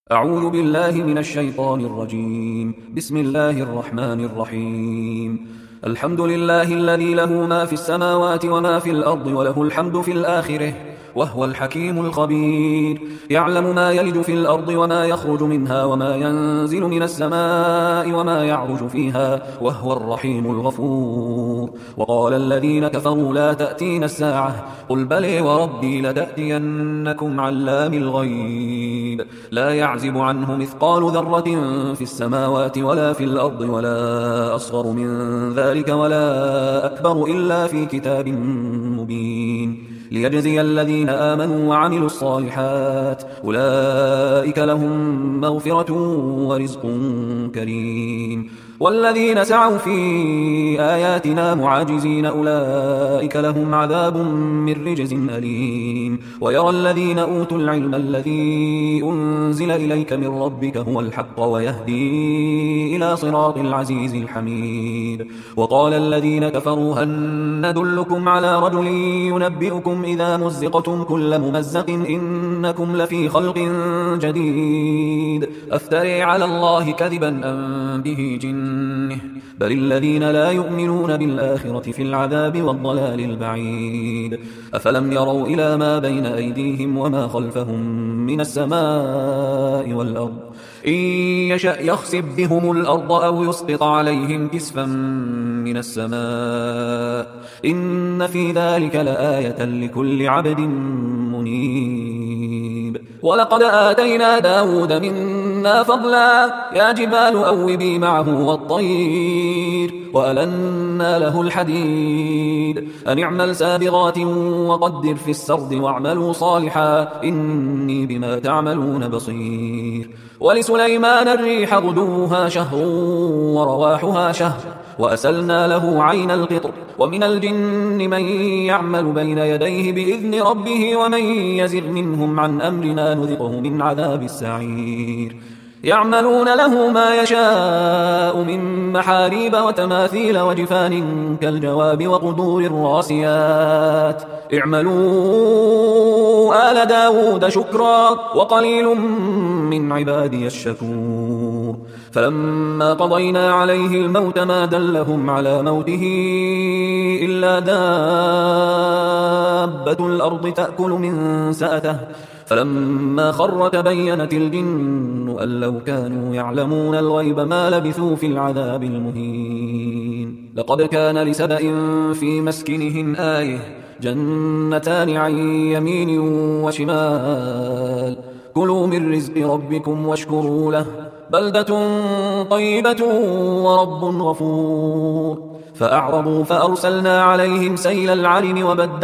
أعوذ بالله من الشيطان الرجيم. بسم الله الرحمن الرحيم. الحمد لله الذي له ما في السماوات وما في الأرض وله الحمد في الآخرة وهو الحكيم الخبير. يعلم ما يلج في الأرض وما يخرج منها وما ينزل من السماء وما يعرج فيها وهو الرحيم الغفور. وقال الذين كفروا لا تأتين الساعة قل بلى وربي لتأتينكم علام الغيب لا يعزب عنه مثقال ذرة في السماوات ولا في الأرض ولا أصغر من ذلك ولا أكبر إلا في كتاب مبين ليجزي الذين آمنوا وعملوا الصالحات أولئك لهم مغفرة ورزق كريم. والذين سعوا في آياتنا معاجزين أولئك لهم عذاب من رجز أليم. ويرى الذين أوتوا العلم الذي أنزل إليك من ربك هو الحق ويهدي إلى صراط العزيز الحميد. وقال الذين كفروا هل ندلكم على رجل ينبئكم إذا مزقتم كل ممزق إنكم لفي خلق جديد أفتري على الله كذبا أم به جنة بل الذين لا يؤمنون بالآخرة في العذاب والضلال البعيد. أفلم يروا إلى ما بين أيديهم وما خلفهم من السماء والأرض إن يشأ يخسف بهم الأرض أو يسقط عليهم كسفا من السماء إن في ذلك لآية لكل عبد منيب. ولقد آتينا داود منا فضلا يا جبال أوبي معه والطير وألنا له الحديد أن اعمل سابغات وقدر في السرد واعملوا صالحا إني بما تعملون بصير. ولسليمان الريح غدوها شهر ورواحها شهر وأسلنا له عين القطر ومن الجن من يعمل بين يديه بإذن ربه ومن يزغ منهم عن أمرنا نذقه من عذاب السعير. يعملون له ما يشاء من محاريب وتماثيل وجفان كالجواب وقدور الراسيات اعملوا آل داود شكرا وقليل من عبادي الشكور. فلما قضينا عليه الموت ما دلهم على موته إلا دابة الأرض تأكل من سأته فلما خر تبينت الجن أن لو كانوا يعلمون الغيب ما لبثوا في العذاب المهين. لقد كان لسبأ في مسكنهم آية جنتان عن يمين وشمال كلوا من رزق ربكم واشكروا له بلدة طيبة ورب غفور. فأعرضوا فأرسلنا عليهم سيل العرم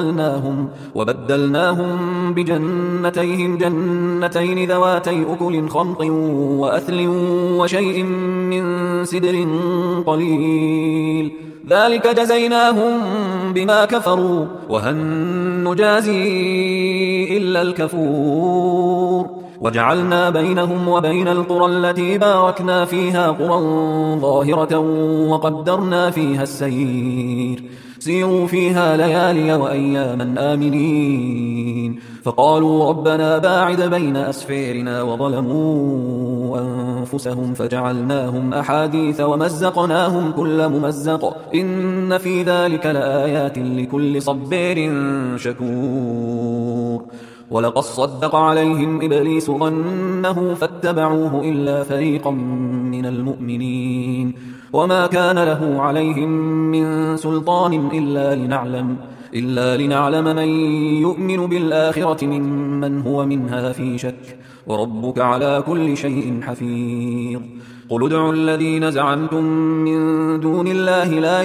وبدلناهم بجنتيهم جنتين ذواتي أكل خمط وأثل وشيء من سدر قليل ذلك جزيناهم بما كفروا وهل نجازي إلا الكفور. وجعلنا بينهم وبين القرى التي باركنا فيها قرى ظاهرة وقدرنا فيها السير سيروا فيها ليالي وأياما آمنين. فقالوا ربنا باعد بين أسفيرنا وظلموا أنفسهم فجعلناهم أحاديث ومزقناهم كل ممزق إن في ذلك لآيات لكل صبير شكور. ولقد صدق عليهم إبليس ظنه فاتبعوه إلا فريقا من المؤمنين وما كان له عليهم من سلطان إلا لنعلم من يؤمن بالآخرة ممن هو منها في شك وربك على كل شيء حفيظ. قل ادعوا الذين زعمتم من دون الله لا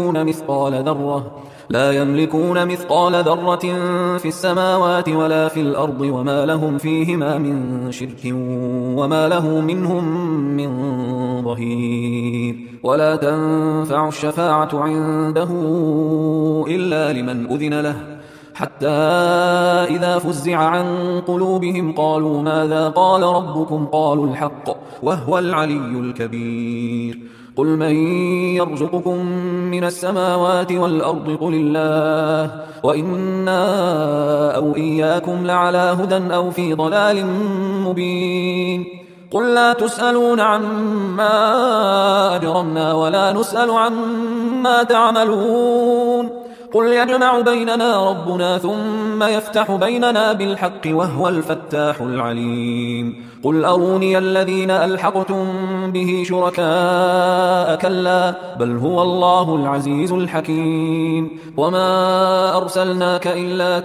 يملكون مثقال ذرة في السماوات ولا في الأرض وما لهم فيهما من شرك وما له منهم من ظهير. ولا تنفع الشفاعة عنده إلا لمن أذن له حتى إذا فزع عن قلوبهم قالوا ماذا قال ربكم قالوا الحق وهو العلي الكبير. قل من يرزقكم من السماوات والأرض قل الله وإنا أو إياكم لعلى هدى أو في ضلال مبين. قل لا تسألون عما أجرمنا ولا نسأل عما تعملون قل يجمع بيننا ربنا ثم يفتح بيننا بالحق وهو الفتاح العليم قل أروني الذين ألحقتم به شركاء كلا بل هو الله العزيز الحكيم وما أرسلناك إلا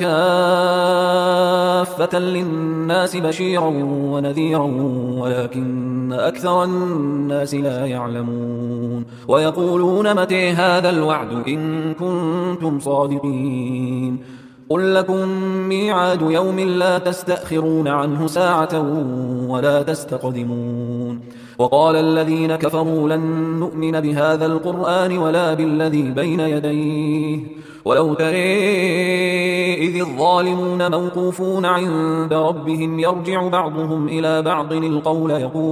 كافة للناس بشيرا ونذيرا ولكن أكثر الناس لا يعلمون ويقولون متى هذا الوعد إن كنتم صادقين قل لكم ميعاد يوم لا تستأخرون عنه ساعة ولا تستقدمون وقال الذين كفروا لن نؤمن بهذا القرآن ولا بالذي بين يديه ولو ترى إذ الظالمون موقوفون عند ربهم يرجع بعضهم إلى بعض القول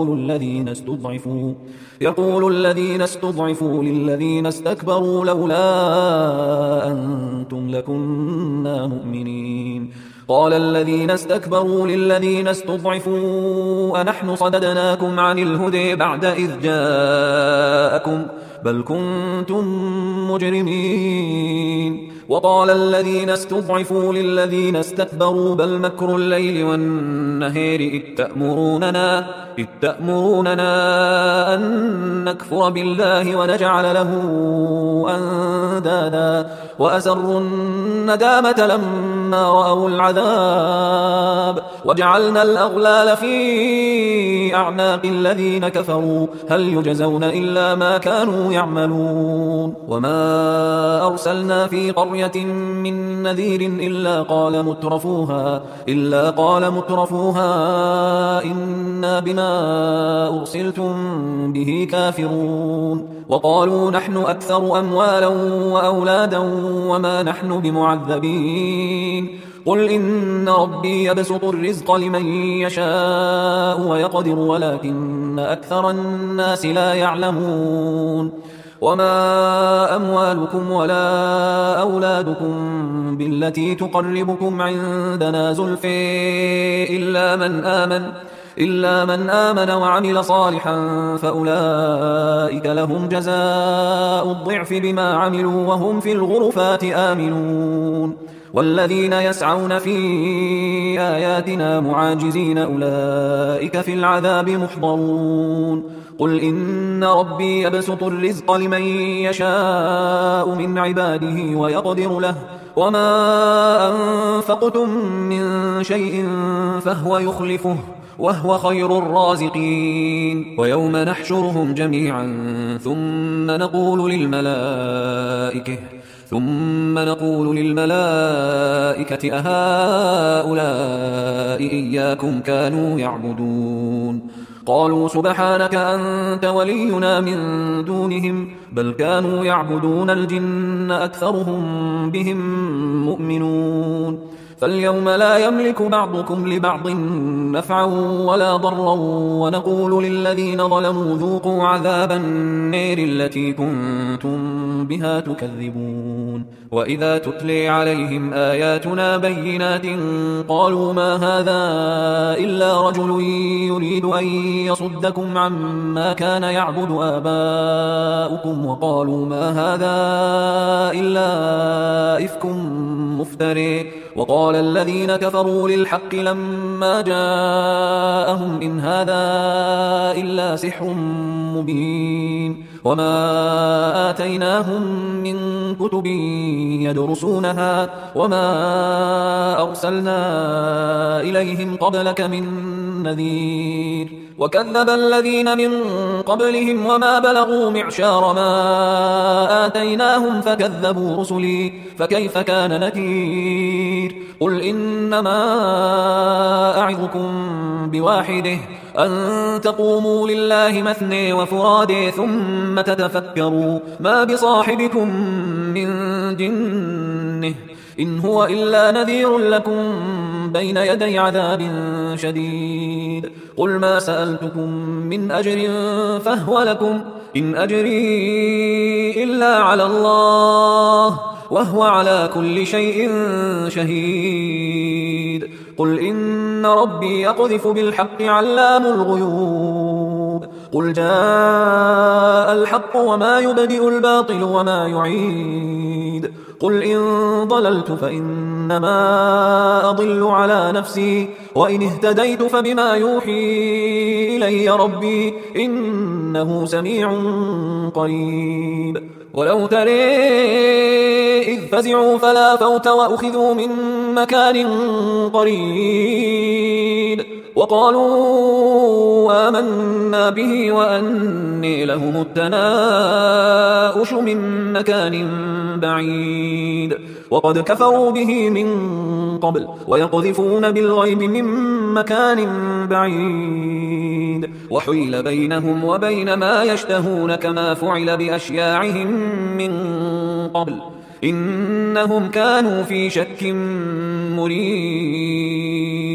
يقول الذين استضعفوا للذين استكبروا لولا أنتم لكنا مؤمنين قال الذين استكبروا للذين استضعفوا أنحن صددناكم عن الهدى بعد إذ جاءكم بل كنتم مجرمين وقال الذين استضعفوا للذين استكبروا بل مكر الليل والنهار إذ تأمروننا أن نكفر بالله ونجعل له أندادا وأسروا الندامة لما رأوا العذاب وجعلنا الأغلال في أعناق الذين كفروا هل يجزون إلا ما كانوا يعملون وما أرسلنا في قرية من نذير إلا قال مترفوها إنا بما أرسلتم به كافرون وقالوا نحن أكثر أموالا وأولادا وما نحن بمعذبين قل إن ربي يبسط الرزق لمن يشاء ويقدر ولكن أكثر الناس لا يعلمون وما أموالكم ولا أولادكم بالتي تقربكم عندنا زلفى إلا من آمن وعمل صالحا فأولئك لهم جزاء الضعف بما عملوا وهم في الغرفات آمنون والذين يسعون في آياتنا معاجزين أولئك في العذاب محضرون قل إن ربي يبسط الرزق لمن يشاء من عباده ويقدر له وما أنفقتم من شيء فهو يخلفه وهو خير الرازقين ويوم نحشرهم جميعا ثم نقول للملائكة أهؤلاء إياكم كانوا يعبدون قالوا سبحانك أنت ولينا من دونهم بل كانوا يعبدون الجن أكثرهم بهم مؤمنون فاليوم لا يملك بعضكم لبعض نفعا ولا ضرا ونقول للذين ظلموا ذوقوا عذاب النار التي كنتم بها تكذبون وإذا تتلي عليهم آياتنا بينات قالوا ما هذا إلا رجل يريد أن يصدكم عما كان يعبد آباؤكم وقالوا ما هذا إلا إفك مفتري وقال الذين كفروا للحق لما جاءهم إن هذا إلا سحر مبين وما آتيناهم من كتب يدرسونها وما أرسلنا إليهم قبلك من نذير وكذب الذين من قبلهم وما بلغوا معشار ما آتيناهم فكذبوا رسلي فكيف كان نكير قل إنما أعظكم بواحده أن تقوموا لله مثني وفرادي ثم تتفكروا ما بصاحبكم من جنة إن هو إلا نذير لكم بين يدي عذاب شديد قل ما سألتكم من أجر فهو لكم إن أجري إلا على الله وهو على كل شيء شهيد قل إن ربي يقذف بالحق علام الغيوب قل جاء الحق وما يبدئ الباطل وما يعيد قل إن ضللت فإنما أضل على نفسي وإن اهتديت فبما يوحي إلي ربي إنه سميع قريب ولو ترى إذ فزعوا فلا فوت وأخذوا من مكان قريب وقالوا آمنا به وأني لهم التناؤش من مكان بعيد وقد كفروا به من قبل ويقذفون بالغيب من مكان بعيد وحيل بينهم وبين ما يشتهون كما فعل بأشياعهم من قبل إنهم كانوا في شك مريب